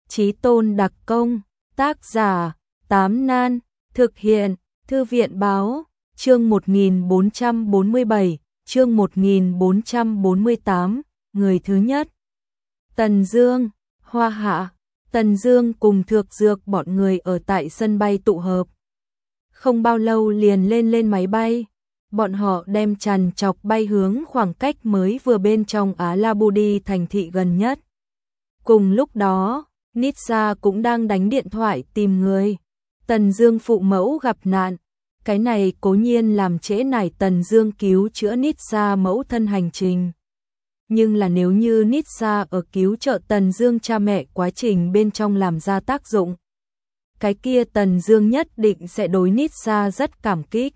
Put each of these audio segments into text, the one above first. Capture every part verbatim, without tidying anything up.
Chí Tôn đặc công, tác giả, Tám Nan, thực hiện, Thư viện báo, chương một nghìn bốn trăm bốn mươi bảy, chương một nghìn bốn trăm bốn mươi tám, người thứ nhất. Tần Dương, Hoa Hạ, Tần Dương cùng Thược Dược bọn người ở tại sân bay tụ hợp. Không bao lâu liền lên lên máy bay, bọn họ đem trằn trọc bay hướng khoảng cách mới vừa bên trong Á La Bù Đi thành thị gần nhất. Cùng lúc đó, Nitsa cũng đang đánh điện thoại tìm người. Tần Dương phụ mẫu gặp nạn, cái này cố nhiên làm trễ nải Tần Dương cứu chữa Nitsa mẫu thân hành trình. Nhưng là nếu như Nitsa ở cứu trợ Tần Dương cha mẹ quá trình bên trong làm ra tác dụng, cái kia Tần Dương nhất định sẽ đối Nitsa rất cảm kích.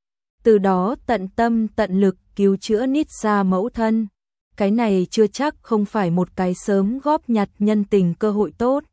Từ đó tận tâm tận lực cứu chữa Nitsa mẫu thân. Cái này chưa chắc không phải một cái sớm góp nhặt nhân tình cơ hội tốt.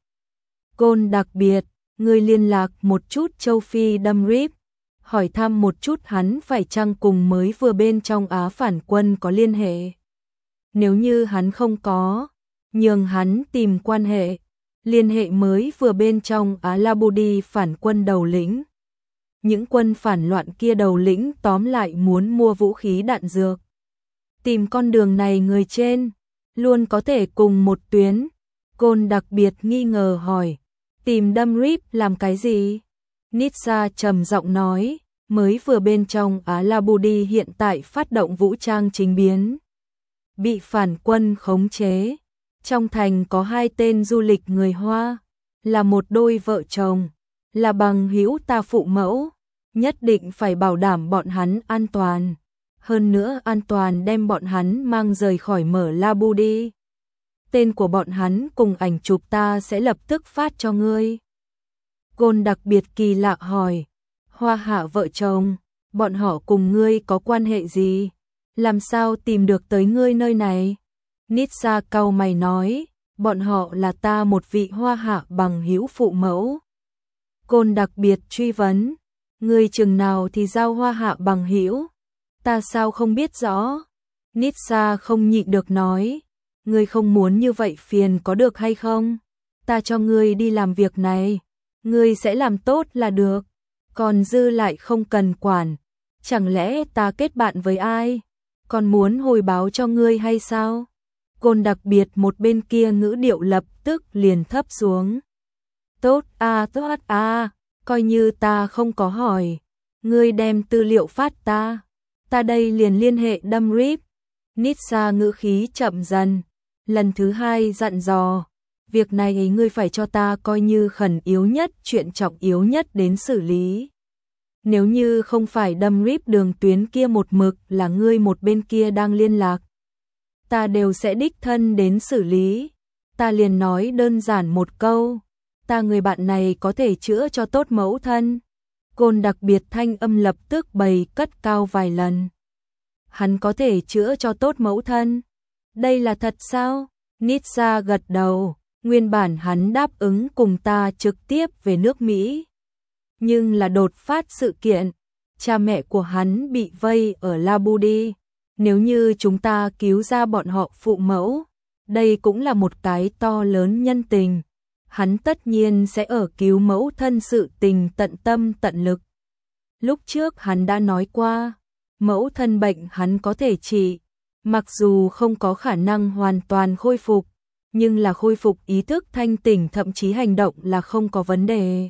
Côn đặc biệt, người liên lạc một chút châu Phi Đâm Rip, hỏi thăm một chút hắn phải chăng cùng mới vừa bên trong Á phản quân có liên hệ. Nếu như hắn không có, nhường hắn tìm quan hệ, liên hệ mới vừa bên trong Á La Bù Đi phản quân đầu lĩnh. Những quân phản loạn kia đầu lĩnh tóm lại muốn mua vũ khí đạn dược. Tìm con đường này người trên, luôn có thể cùng một tuyến. Côn đặc biệt nghi ngờ hỏi, tìm Đâm Rip làm cái gì? Nitsa trầm giọng nói, mới vừa bên trong Á La Bù Đi hiện tại phát động vũ trang chính biến. Bị phản quân khống chế. Trong thành có hai tên du lịch người Hoa, là một đôi vợ chồng, là bằng hữu ta phụ mẫu, nhất định phải bảo đảm bọn hắn an toàn. Hơn nữa an toàn đem bọn hắn mang rời khỏi Mở La Bù Đi. Tên của bọn hắn cùng ảnh chụp ta sẽ lập tức phát cho ngươi. Côn đặc biệt kỳ lạ hỏi, Hoa Hạ vợ chồng, bọn họ cùng ngươi có quan hệ gì? Làm sao tìm được tới ngươi nơi này? Nitsa cau mày nói, bọn họ là ta một vị Hoa Hạ bằng hữu phụ mẫu. Côn đặc biệt truy vấn, ngươi chừng nào thì giao Hoa Hạ bằng hữu? Ta sao không biết rõ? Nitsa không nhịn được nói, ngươi không muốn như vậy phiền có được hay không? Ta cho ngươi đi làm việc này, ngươi sẽ làm tốt là được, còn dư lại không cần quản. Chẳng lẽ ta kết bạn với ai? Còn muốn hồi báo cho ngươi hay sao? Côn đặc biệt một bên kia ngữ điệu lập tức liền thấp xuống. Tốt a tốt a, coi như ta không có hỏi, ngươi đem tư liệu phát ta, ta đây liền liên hệ Đâm Rip. Nitsa ngữ khí chậm dần, lần thứ hai dặn dò, việc này ngươi phải cho ta coi như khẩn yếu nhất, chuyện trọng yếu nhất đến xử lý. Nếu như không phải Đâm Rip đường tuyến kia một mực là ngươi một bên kia đang liên lạc, ta đều sẽ đích thân đến xử lý. Ta liền nói đơn giản một câu, ta người bạn này có thể chữa cho tốt mẫu thân. Côn đặc biệt thanh âm lập tức bày cất cao vài lần. Hắn có thể chữa cho tốt mẫu thân? Đây là thật sao? Nitsa gật đầu, nguyên bản hắn đáp ứng cùng ta trực tiếp về nước Mỹ. Nhưng là đột phát sự kiện, cha mẹ của hắn bị vây ở La Bù Đi. Nếu như chúng ta cứu ra bọn họ phụ mẫu, đây cũng là một cái to lớn nhân tình. Hắn tất nhiên sẽ ở cứu mẫu thân sự tình tận tâm tận lực. Lúc trước hắn đã nói qua, mẫu thân bệnh hắn có thể trị, mặc dù không có khả năng hoàn toàn khôi phục, nhưng là khôi phục ý thức thanh tỉnh thậm chí hành động là không có vấn đề.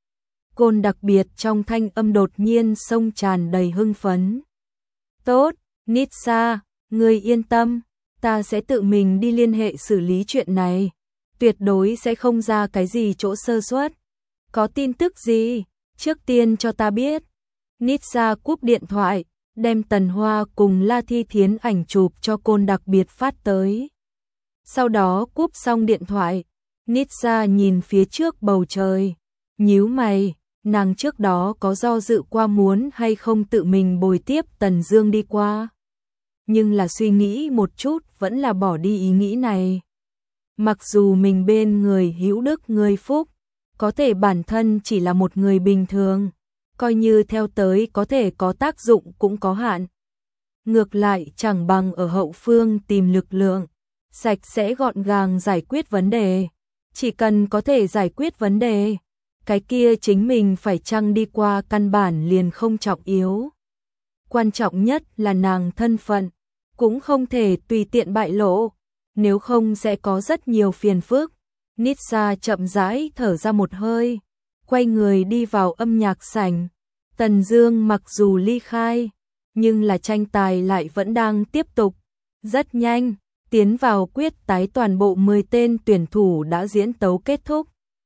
Côn đặc biệt trong thanh âm đột nhiên sông tràn đầy hưng phấn. Tốt, Nitsa, ngươi yên tâm, ta sẽ tự mình đi liên hệ xử lý chuyện này, tuyệt đối sẽ không ra cái gì chỗ sơ suất. Có tin tức gì, trước tiên cho ta biết. Nitsa cúp điện thoại, đem Tần Hoa cùng La Thi Thiến ảnh chụp cho Côn đặc biệt phát tới. Sau đó cúp xong điện thoại, Nitsa nhìn phía trước bầu trời, nhíu mày, nàng trước đó có do dự qua muốn hay không tự mình bồi tiếp Tần Dương đi qua. Nhưng là suy nghĩ một chút vẫn là bỏ đi ý nghĩ này. Mặc dù mình bên người hữu đức người phúc, có thể bản thân chỉ là một người bình thường, coi như theo tới có thể có tác dụng cũng có hạn. Ngược lại chẳng bằng ở hậu phương tìm lực lượng, sạch sẽ gọn gàng giải quyết vấn đề. Chỉ cần có thể giải quyết vấn đề, cái kia chính mình phải chăng đi qua căn bản liền không trọng yếu. Quan trọng nhất là nàng thân phận, cũng không thể tùy tiện bại lộ, nếu không sẽ có rất nhiều phiền phức. Nitsa chậm rãi thở ra một hơi, quay người đi vào âm nhạc sảnh. Tần Dương mặc dù ly khai, nhưng là tranh tài lại vẫn đang tiếp tục. Rất nhanh, tiến vào quyết tái toàn bộ mười tên tuyển thủ đã diễn tấu kết thúc.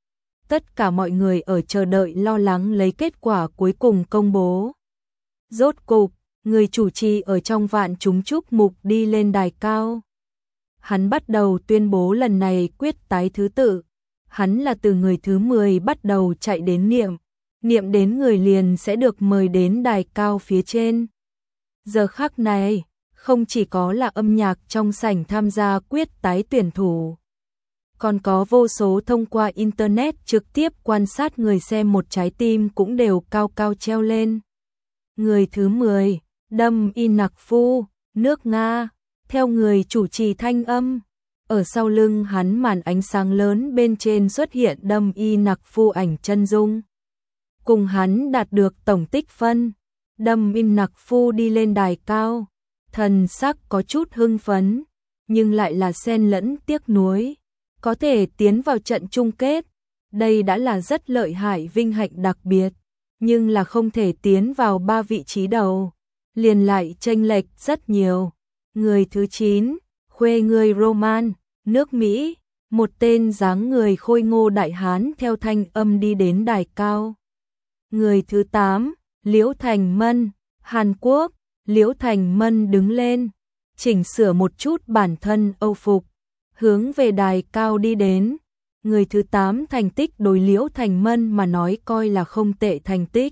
Tất cả mọi người ở chờ đợi lo lắng lấy kết quả cuối cùng công bố. Rốt cục, người chủ trì ở trong vạn chúng chúc mục đi lên đài cao. Hắn bắt đầu tuyên bố lần này quyết tái thứ tự. Hắn là từ người thứ mười bắt đầu chạy đến niệm. Niệm đến người liền sẽ được mời đến đài cao phía trên. Giờ khắc này, không chỉ có là âm nhạc trong sảnh tham gia quyết tái tuyển thủ, còn có vô số thông qua Internet trực tiếp quan sát người xem một trái tim cũng đều cao cao treo lên. Người thứ mười, Đâm Y Nặc Phu, nước Nga, theo người chủ trì thanh âm. Ở sau lưng hắn màn ánh sáng lớn bên trên xuất hiện Đâm Y Nặc Phu ảnh chân dung. Cùng hắn đạt được tổng tích phân, Đâm Y Nặc Phu đi lên đài cao, thần sắc có chút hưng phấn, nhưng lại là xen lẫn tiếc nuối. Có thể tiến vào trận chung kết, đây đã là rất lợi hại vinh hạnh đặc biệt, nhưng là không thể tiến vào ba vị trí đầu, liền lại chênh lệch rất nhiều. Người thứ chín, Khuê người Roman, nước Mỹ, một tên dáng người khôi ngô đại hán theo thanh âm đi đến đài cao. Người thứ tám, Liễu Thành Mân, Hàn Quốc, Liễu Thành Mân đứng lên, chỉnh sửa một chút bản thân âu phục, hướng về đài cao đi đến. Người thứ tám thành tích đối Liễu Thành Mân mà nói coi là không tệ thành tích.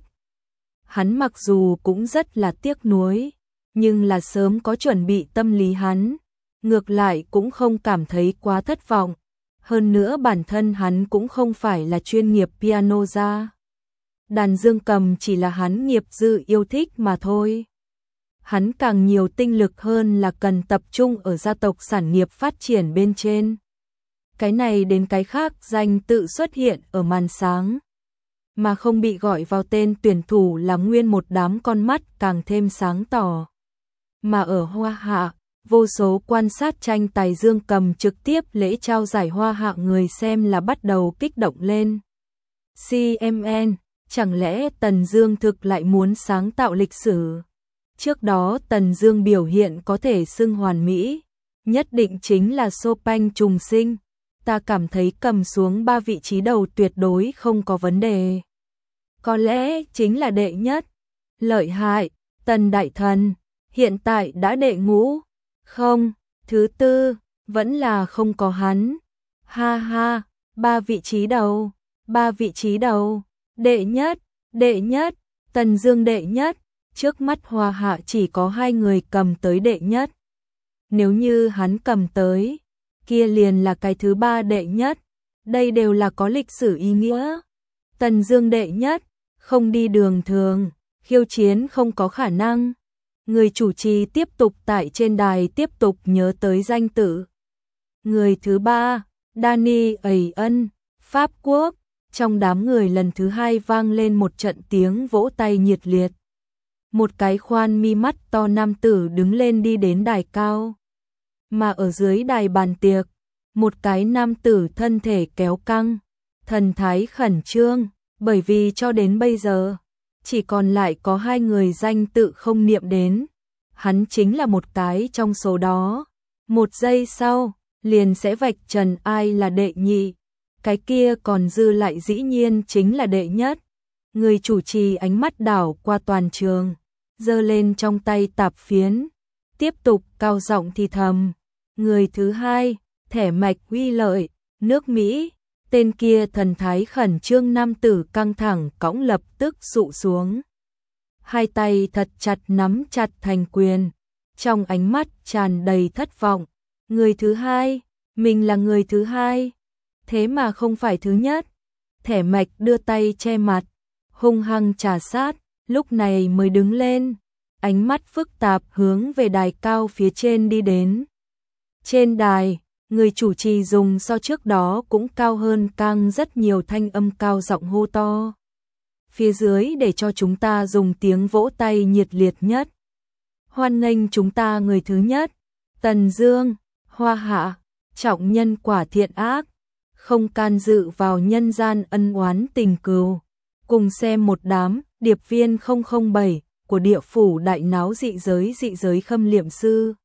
Hắn mặc dù cũng rất là tiếc nuối, nhưng là sớm có chuẩn bị tâm lý hắn, ngược lại cũng không cảm thấy quá thất vọng. Hơn nữa bản thân hắn cũng không phải là chuyên nghiệp piano gia. Đàn dương cầm chỉ là hắn nghiệp dư yêu thích mà thôi. Hắn càng nhiều tinh lực hơn là cần tập trung ở gia tộc sản nghiệp phát triển bên trên. Cái này đến cái khác danh tự xuất hiện ở màn sáng, mà không bị gọi vào tên tuyển thủ là nguyên một đám con mắt càng thêm sáng tỏ. Mà ở Hoa Hạ, vô số quan sát tranh tài dương cầm trực tiếp lễ trao giải Hoa Hạ người xem là bắt đầu kích động lên. xê em en, chẳng lẽ Tần Dương thực lại muốn sáng tạo lịch sử? Trước đó Tần Dương biểu hiện có thể xưng hoàn mỹ, nhất định chính là Chopin trùng sinh. Ta cảm thấy cầm xuống ba vị trí đầu tuyệt đối không có vấn đề. Có lẽ chính là đệ nhất. Lợi hại, Tần Đại Thần, hiện tại đã đệ ngũ. Không, thứ tư, vẫn là không có hắn. Ha ha, ba vị trí đầu, ba vị trí đầu, đệ nhất, đệ nhất, Tần Dương đệ nhất. Trước mắt Hoa Hạ chỉ có hai người cầm tới đệ nhất. Nếu như hắn cầm tới, kia liền là cái thứ ba đệ nhất. Đây đều là có lịch sử ý nghĩa. Tần Dương đệ nhất, không đi đường thường, khiêu chiến không có khả năng. Người chủ trì tiếp tục tại trên đài tiếp tục nhớ tới danh tự. Người thứ ba, Danny Ẩy Ân, Pháp Quốc. Trong đám người lần thứ hai vang lên một trận tiếng vỗ tay nhiệt liệt. Một cái khoan mi mắt to nam tử đứng lên đi đến đài cao. Mà ở dưới đài bàn tiệc, một cái nam tử thân thể kéo căng, thần thái khẩn trương, bởi vì cho đến bây giờ, chỉ còn lại có hai người danh tự không niệm đến. Hắn chính là một cái trong số đó. Một giây sau, liền sẽ vạch trần ai là đệ nhị. Cái kia còn dư lại dĩ nhiên chính là đệ nhất. Người chủ trì ánh mắt đảo qua toàn trường, giơ lên trong tay tạp phiến, tiếp tục cao giọng thì thầm. Người thứ hai, Thẻ Mạch Huy Lợi, nước Mỹ. Tên kia thần thái khẩn trương nam tử căng thẳng cõng lập tức sụ xuống. Hai tay thật chặt nắm chặt thành quyền, trong ánh mắt tràn đầy thất vọng. Người thứ hai, mình là người thứ hai, thế mà không phải thứ nhất. Thẻ Mạch đưa tay che mặt, hung hăng trà sát, lúc này mới đứng lên, ánh mắt phức tạp hướng về đài cao phía trên đi đến. Trên đài, Người chủ trì dùng so trước đó cũng cao hơn càng rất nhiều, thanh âm cao giọng hô to phía dưới để cho chúng ta dùng tiếng vỗ tay nhiệt liệt nhất. Hoan nghênh chúng ta người thứ nhất, Tần Dương, Hoa Hạ, trọng nhân quả thiện ác, không can dự vào nhân gian ân oán tình cừu. Cùng xem một đám điệp viên không không bảy của địa phủ đại náo dị giới dị giới khâm liệm sư.